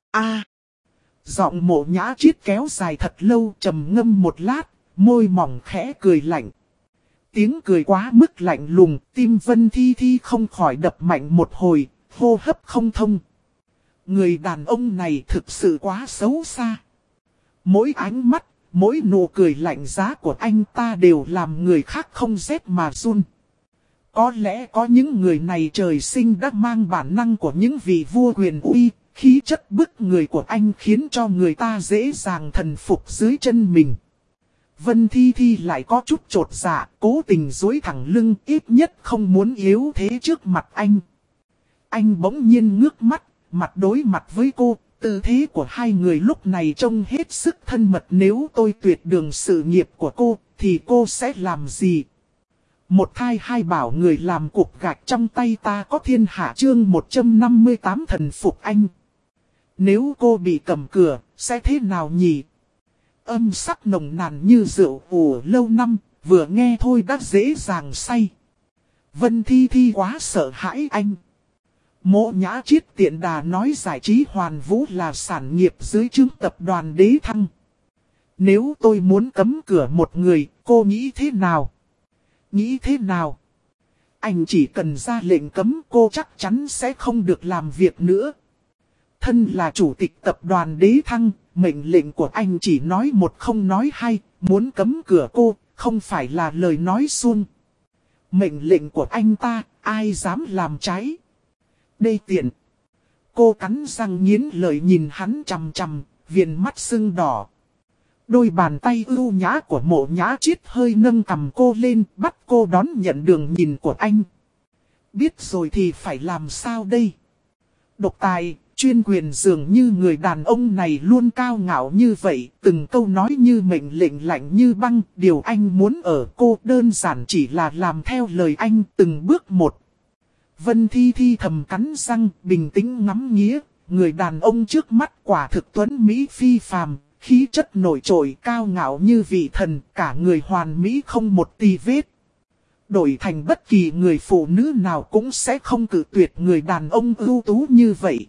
Giọng Mộ Nhã Chiết kéo dài thật lâu, trầm ngâm một lát, môi mỏng khẽ cười lạnh. Tiếng cười quá mức lạnh lùng, tim Vân Thi Thi không khỏi đập mạnh một hồi, hô hấp không thông. Người đàn ông này thực sự quá xấu xa. Mỗi ánh mắt, mỗi nụ cười lạnh giá của anh ta đều làm người khác không rét mà run. Có lẽ có những người này trời sinh đã mang bản năng của những vị vua quyền uy, khí chất bức người của anh khiến cho người ta dễ dàng thần phục dưới chân mình. Vân Thi Thi lại có chút chột dạ, cố tình duỗi thẳng lưng, ít nhất không muốn yếu thế trước mặt anh. Anh bỗng nhiên ngước mắt, mặt đối mặt với cô, tư thế của hai người lúc này trông hết sức thân mật. Nếu tôi tuyệt đường sự nghiệp của cô, thì cô sẽ làm gì? Một thai hai bảo người làm cục gạch trong tay ta có thiên hạ, chương 158 thần phục anh. Nếu cô bị cầm cửa, sẽ thế nào nhỉ? Âm sắc nồng nàn như rượu ủ lâu năm, vừa nghe thôi đã dễ dàng say. Vân Thi Thi quá sợ hãi anh. Mộ Nhã Chiết tiện đà nói giải trí Hoàn Vũ là sản nghiệp dưới trướng tập đoàn Đế Thăng. Nếu tôi muốn cấm cửa một người, cô nghĩ thế nào? Nghĩ thế nào? Anh chỉ cần ra lệnh cấm, cô chắc chắn sẽ không được làm việc nữa. Thân là chủ tịch tập đoàn Đế Thăng, mệnh lệnh của anh chỉ nói một không nói hai, muốn cấm cửa cô, không phải là lời nói suông. Mệnh lệnh của anh ta, ai dám làm trái? Đây tiện. Cô cắn răng nghiến lợi nhìn hắn chằm chằm, viền mắt sưng đỏ. Đôi bàn tay ưu nhã của Mộ Nhã Chiết hơi nâng cầm cô lên, bắt cô đón nhận đường nhìn của anh. Biết rồi thì phải làm sao đây? Độc tài, chuyên quyền, dường như người đàn ông này luôn cao ngạo như vậy, từng câu nói như mệnh lệnh lạnh như băng. Điều anh muốn ở cô đơn giản chỉ là làm theo lời anh từng bước một. Vân Thi Thi thầm cắn răng, bình tĩnh ngắm nghía, người đàn ông trước mắt quả thực tuấn mỹ phi phàm, khí chất nổi trội cao ngạo như vị thần, cả người hoàn mỹ không một tì vết. Đổi thành bất kỳ người phụ nữ nào cũng sẽ không cự tuyệt người đàn ông ưu tú như vậy.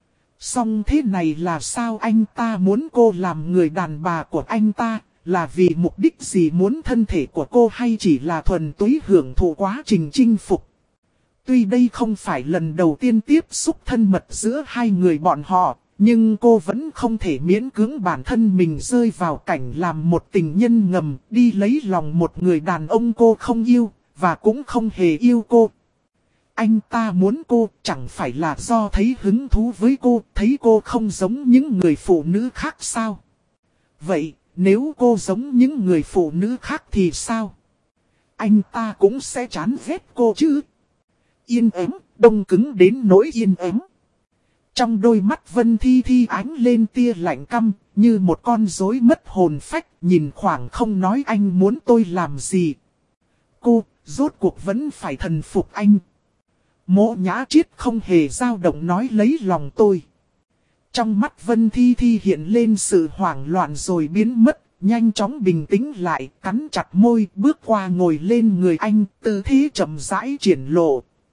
Song thế này là sao? Anh ta muốn cô làm người đàn bà của anh ta, là vì mục đích gì? Muốn thân thể của cô hay chỉ là thuần túy hưởng thụ quá trình chinh phục? Tuy đây không phải lần đầu tiên tiếp xúc thân mật giữa hai người bọn họ, nhưng cô vẫn không thể miễn cưỡng bản thân mình rơi vào cảnh làm một tình nhân ngầm, đi lấy lòng một người đàn ông cô không yêu, và cũng không hề yêu cô. Anh ta muốn cô chẳng phải là do thấy hứng thú với cô, thấy cô không giống những người phụ nữ khác sao? Vậy, nếu cô giống những người phụ nữ khác thì sao? Anh ta cũng sẽ chán ghét cô chứ? Yên ắng, đông cứng đến nỗi yên ắng. Trong đôi mắt Vân Thi Thi ánh lên tia lạnh căm, như một con rối mất hồn phách, nhìn khoảng không nói anh muốn tôi làm gì. Cô, rốt cuộc vẫn phải thần phục anh. Mộ Nhã Chiết không hề dao động nói lấy lòng tôi. Trong mắt Vân Thi Thi hiện lên sự hoảng loạn rồi biến mất, nhanh chóng bình tĩnh lại, cắn chặt môi, bước qua ngồi lên người anh, tư thế chậm rãi triển lộ.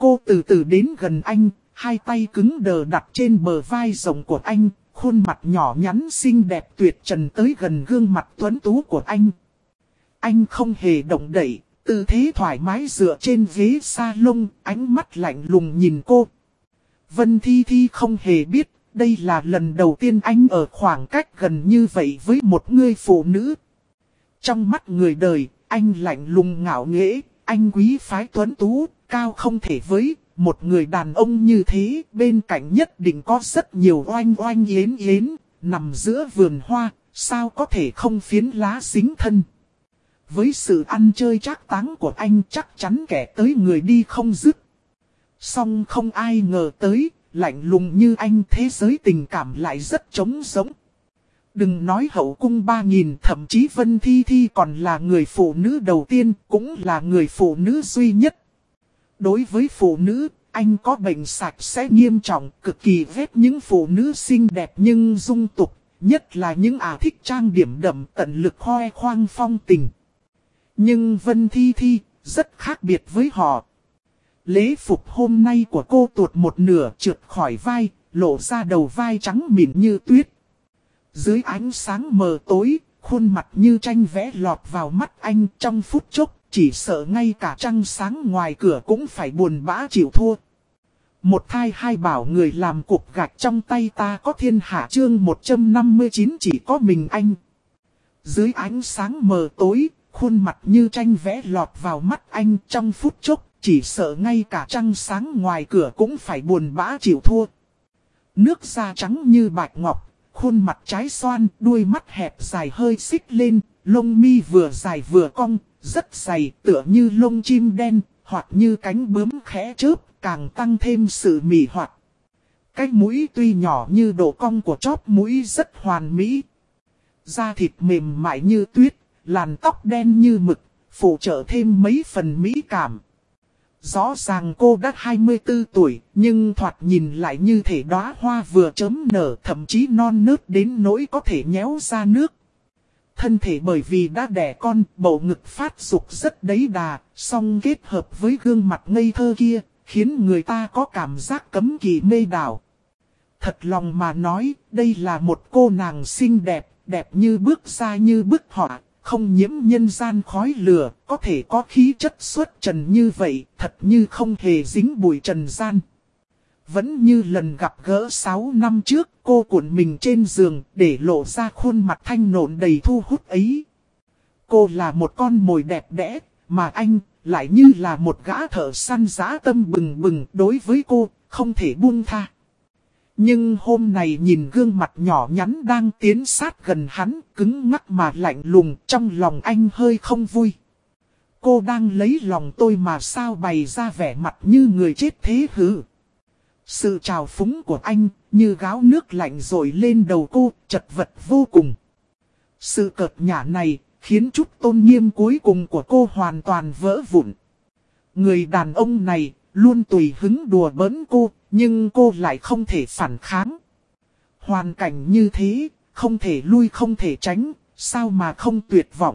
Cô từ từ đến gần anh, hai tay cứng đờ đặt trên bờ vai rộng của anh, khuôn mặt nhỏ nhắn xinh đẹp tuyệt trần tới gần gương mặt tuấn tú của anh. Anh không hề động đậy, tư thế thoải mái dựa trên ghế salon, ánh mắt lạnh lùng nhìn cô. Vân Thi Thi không hề biết, đây là lần đầu tiên anh ở khoảng cách gần như vậy với một người phụ nữ. Trong mắt người đời, anh lạnh lùng ngạo nghễ, anh quý phái tuấn tú, cao không thể với. Một người đàn ông như thế, bên cạnh nhất định có rất nhiều oanh oanh yến yến, nằm giữa vườn hoa, sao có thể không phiến lá dính thân. Với sự ăn chơi trác táng của anh chắc chắn kẻ tới người đi không dứt. Song không ai ngờ tới, lạnh lùng như anh thế giới tình cảm lại rất trống rỗng. Đừng nói hậu cung 3000, thậm chí Vân Thi Thi còn là người phụ nữ đầu tiên, cũng là người phụ nữ duy nhất. Đối với phụ nữ, anh có bệnh sạch sẽ nghiêm trọng, cực kỳ ghét những phụ nữ xinh đẹp nhưng dung tục, nhất là những thích trang điểm đậm tận lực khoe khoang phong tình. Nhưng Vân Thi Thi rất khác biệt với họ. Lễ phục hôm nay của cô tuột một nửa trượt khỏi vai, lộ ra đầu vai trắng mịn như tuyết. Dưới ánh sáng mờ tối, khuôn mặt như tranh vẽ lọt vào mắt anh trong phút chốc, chỉ sợ ngay cả trăng sáng ngoài cửa cũng phải buồn bã chịu thua. Một thai hai bảo người làm cục gạch trong tay ta có thiên hạ chương 159 chỉ có mình anh. Dưới ánh sáng mờ tối, khuôn mặt như tranh vẽ lọt vào mắt anh trong phút chốc, chỉ sợ ngay cả trăng sáng ngoài cửa cũng phải buồn bã chịu thua. Nước da trắng như bạch ngọc, khuôn mặt trái xoan, đuôi mắt hẹp dài hơi xích lên, lông mi vừa dài vừa cong, rất dày tựa như lông chim đen, hoặc như cánh bướm khẽ chớp, càng tăng thêm sự mị hoặc. Cái mũi tuy nhỏ như độ cong của chóp mũi rất hoàn mỹ. Da thịt mềm mại như tuyết, làn tóc đen như mực, phụ trợ thêm mấy phần mỹ cảm. Rõ ràng cô đã 24 tuổi, nhưng thoạt nhìn lại như thể đóa hoa vừa chớm nở, thậm chí non nớt đến nỗi có thể nhéo ra nước. Thân thể bởi vì đã đẻ con, bầu ngực phát dục rất đấy đà, song kết hợp với gương mặt ngây thơ kia, khiến người ta có cảm giác cấm kỵ mê đảo. Thật lòng mà nói, đây là một cô nàng xinh đẹp, đẹp như bước ra như bức họa, không nhiễm nhân gian khói lửa, có thể có khí chất xuất trần như vậy, thật như không hề dính bụi trần gian. Vẫn như lần gặp gỡ 6 năm trước, cô cuộn mình trên giường để lộ ra khuôn mặt thanh nộn đầy thu hút ấy. Cô là một con mồi đẹp đẽ, mà anh lại như là một gã thợ săn dã tâm bừng bừng đối với cô, không thể buông tha. Nhưng hôm này nhìn gương mặt nhỏ nhắn đang tiến sát gần hắn, cứng ngắc mà lạnh lùng, trong lòng anh hơi không vui. Cô đang lấy lòng tôi mà sao bày ra vẻ mặt như người chết thế hứ. Sự trào phúng của anh như gáo nước lạnh rội lên đầu cô, chật vật vô cùng. Sự cợt nhả này khiến chút tôn nghiêm cuối cùng của cô hoàn toàn vỡ vụn. Người đàn ông này luôn tùy hứng đùa bỡn cô, nhưng cô lại không thể phản kháng. Hoàn cảnh như thế, không thể lui không thể tránh, sao mà không tuyệt vọng.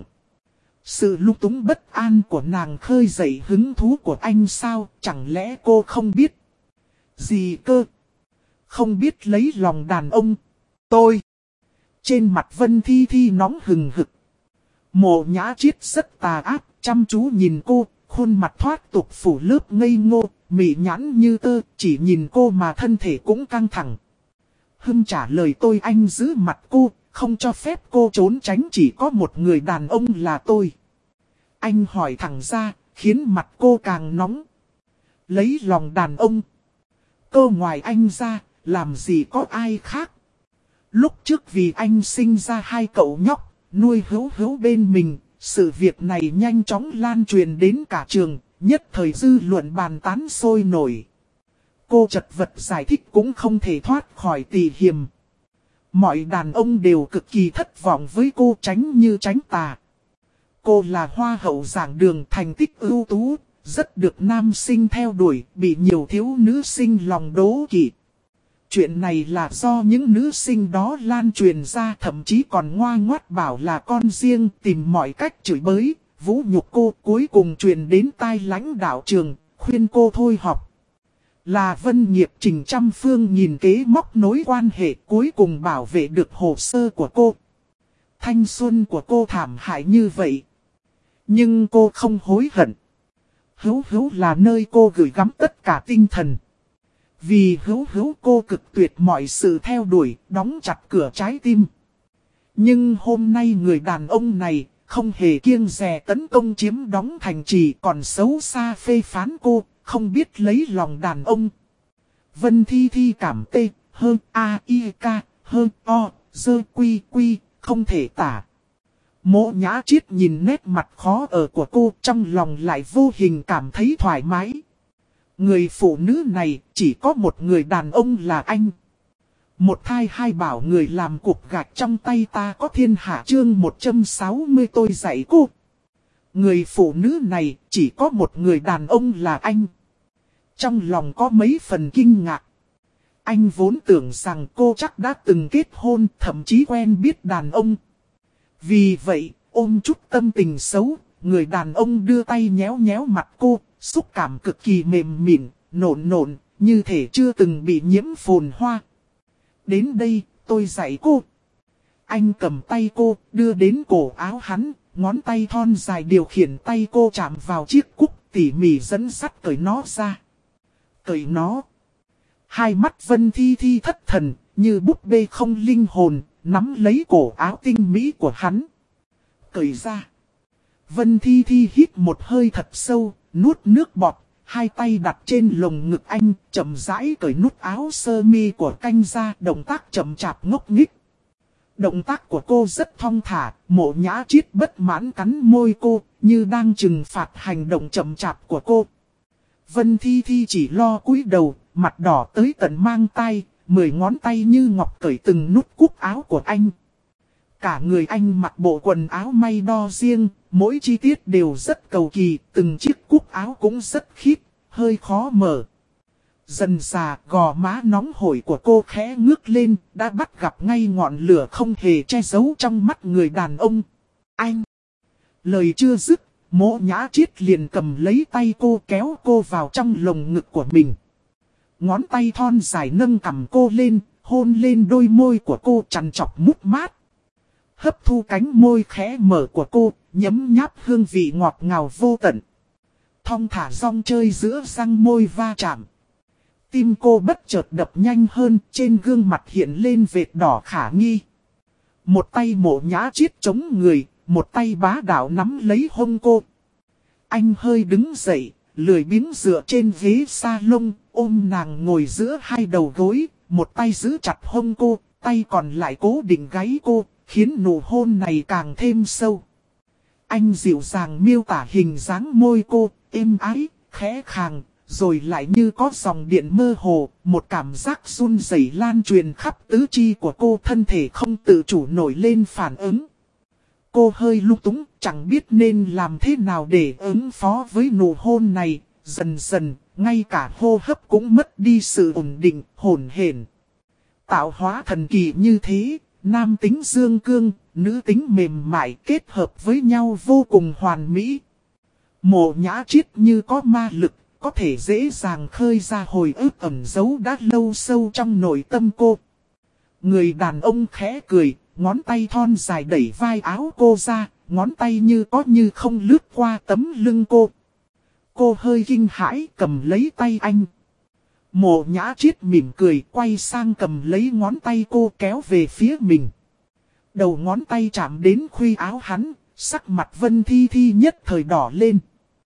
Sự lung túng bất an của nàng khơi dậy hứng thú của anh sao, chẳng lẽ cô không biết gì cơ? Không biết lấy lòng đàn ông. Tôi. Trên mặt Vân Thi Thi nóng hừng hực. Mộ Nhã Triết rất tà ác, chăm chú nhìn cô, khuôn mặt thoát tục phủ lớp ngây ngô, mị nhãn như tơ, chỉ nhìn cô mà thân thể cũng căng thẳng. Hưng trả lời tôi, anh giữ mặt cô, không cho phép cô trốn tránh, chỉ có một người đàn ông là tôi. Anh hỏi thẳng ra, khiến mặt cô càng nóng. Lấy lòng đàn ông. Cô ngoài anh ra, làm gì có ai khác. Lúc trước vì anh sinh ra hai cậu nhóc, nuôi hữu hữu bên mình, sự việc này nhanh chóng lan truyền đến cả trường, nhất thời dư luận bàn tán sôi nổi. Cô chật vật giải thích cũng không thể thoát khỏi tỳ hiềm. Mọi đàn ông đều cực kỳ thất vọng với cô, tránh như tránh tà. Cô là hoa hậu giảng đường, thành tích ưu tú, rất được nam sinh theo đuổi, bị nhiều thiếu nữ sinh lòng đố kỵ. Chuyện này là do những nữ sinh đó lan truyền ra, thậm chí còn ngoa ngoắt bảo là con riêng, tìm mọi cách chửi bới, vũ nhục cô, cuối cùng truyền đến tai lãnh đạo trường, khuyên cô thôi học. Là Vân Nghiệp Trình trăm phương nhìn kế móc nối quan hệ cuối cùng bảo vệ được hồ sơ của cô. Thanh xuân của cô thảm hại như vậy. Nhưng cô không hối hận. Hữu Hữu là nơi cô gửi gắm tất cả tinh thần. Vì Hữu Hữu cô cực tuyệt mọi sự theo đuổi, đóng chặt cửa trái tim. Nhưng hôm nay người đàn ông này không hề kiêng dè tấn công chiếm đóng thành trì, còn xấu xa phê phán cô, không biết lấy lòng đàn ông. Vân Thi Thi cảm tê, hơn A I K, hơn O, dơ quy quy, không thể tả. Mộ Nhã Triết nhìn nét mặt khó ở của cô, trong lòng lại vô hình cảm thấy thoải mái. Người phụ nữ này chỉ có một người đàn ông là anh. Một thai hai bảo người làm cục gạch trong tay ta có thiên hạ chương 160 tôi dạy cô. Người phụ nữ này chỉ có một người đàn ông là anh. Trong lòng có mấy phần kinh ngạc. Anh vốn tưởng rằng cô chắc đã từng kết hôn, thậm chí quen biết đàn ông. Vì vậy, ôm chút tâm tình xấu, người đàn ông đưa tay nhéo nhéo mặt cô, xúc cảm cực kỳ mềm mịn, nộn nộn, như thể chưa từng bị nhiễm phồn hoa. Đến đây, tôi dạy cô. Anh cầm tay cô, đưa đến cổ áo hắn, ngón tay thon dài điều khiển tay cô chạm vào chiếc cúc, tỉ mỉ dẫn dắt cởi nó ra. Cởi nó. Hai mắt Vân Thi Thi thất thần, như búp bê không linh hồn, nắm lấy cổ áo tinh mỹ của hắn. Cởi ra. Vân Thi Thi hít một hơi thật sâu, nuốt nước bọt, hai tay đặt trên lồng ngực anh, chậm rãi cởi nút áo sơ mi của canh ra, động tác chậm chạp ngốc nghích. Động tác của cô rất thong thả, Mộ Nhã Triết bất mãn cắn môi cô, như đang trừng phạt hành động chậm chạp của cô. Vân Thi Thi chỉ lo cúi đầu, mặt đỏ tới tận mang tai, 10 ngón tay như ngọc cởi từng nút cúc áo của anh. Cả người anh mặc bộ quần áo may đo riêng, mỗi chi tiết đều rất cầu kỳ, từng chiếc cúc áo cũng rất khít, hơi khó mở. Dần dà, gò má nóng hổi của cô khẽ ngước lên, đã bắt gặp ngay ngọn lửa không hề che giấu trong mắt người đàn ông. Anh! Lời chưa dứt, Mộ Nhã Triết liền cầm lấy tay cô kéo cô vào trong lồng ngực của mình. Ngón tay thon dài nâng cằm cô lên, hôn lên đôi môi của cô trằn trọc mút mát. Hấp thu cánh môi khẽ mở của cô, nhấm nháp hương vị ngọt ngào vô tận. Thong thả rong chơi giữa răng môi va chạm. Tim cô bất chợt đập nhanh hơn, trên gương mặt hiện lên vệt đỏ khả nghi. Một tay Mộ Nhã Triết chống người, một tay bá đạo nắm lấy hông cô. Anh hơi đứng dậy, lười biếng dựa trên ghế salon, ôm nàng ngồi giữa hai đầu gối, một tay giữ chặt hông cô, tay còn lại cố định gáy cô, khiến nụ hôn này càng thêm sâu. Anh dịu dàng miêu tả hình dáng môi cô, êm ái, khẽ khàng, rồi lại như có dòng điện mơ hồ, một cảm giác run rẩy lan truyền khắp tứ chi của cô, thân thể không tự chủ nổi lên phản ứng. Cô hơi lung túng, chẳng biết nên làm thế nào để ứng phó với nụ hôn này, dần dần, ngay cả hô hấp cũng mất đi sự ổn định, hổn hển. Tạo hóa thần kỳ như thế, nam tính dương cương, nữ tính mềm mại kết hợp với nhau vô cùng hoàn mỹ. Mộ Nhã Triết như có ma lực, có thể dễ dàng khơi ra hồi ức ẩn giấu đã lâu sâu trong nội tâm cô. Người đàn ông khẽ cười, ngón tay thon dài đẩy vai áo cô ra, ngón tay như có như không lướt qua tấm lưng cô. Cô hơi kinh hãi cầm lấy tay anh. Mộ Nhã Triết mỉm cười quay sang cầm lấy ngón tay cô kéo về phía mình. Đầu ngón tay chạm đến khuy áo hắn, sắc mặt Vân Thi Thi nhất thời đỏ lên.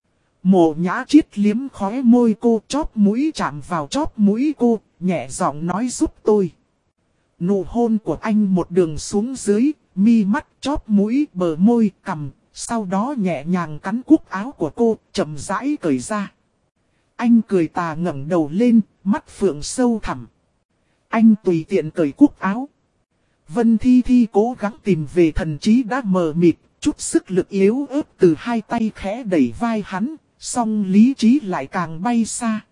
Mộ Nhã Triết liếm khóe môi cô, chóp mũi chạm vào chóp mũi cô, nhẹ giọng nói giúp tôi. Nụ hôn của anh một đường xuống dưới, mi mắt, chóp mũi, bờ môi, cằm, sau đó nhẹ nhàng cắn cúc áo của cô, chậm rãi cởi ra. Anh cười tà ngẩng đầu lên, mắt phượng sâu thẳm. Anh tùy tiện cởi cúc áo. Vân Thi Thi cố gắng tìm về thần trí đã mờ mịt, chút sức lực yếu ớt từ hai tay khẽ đẩy vai hắn, song lý trí lại càng bay xa.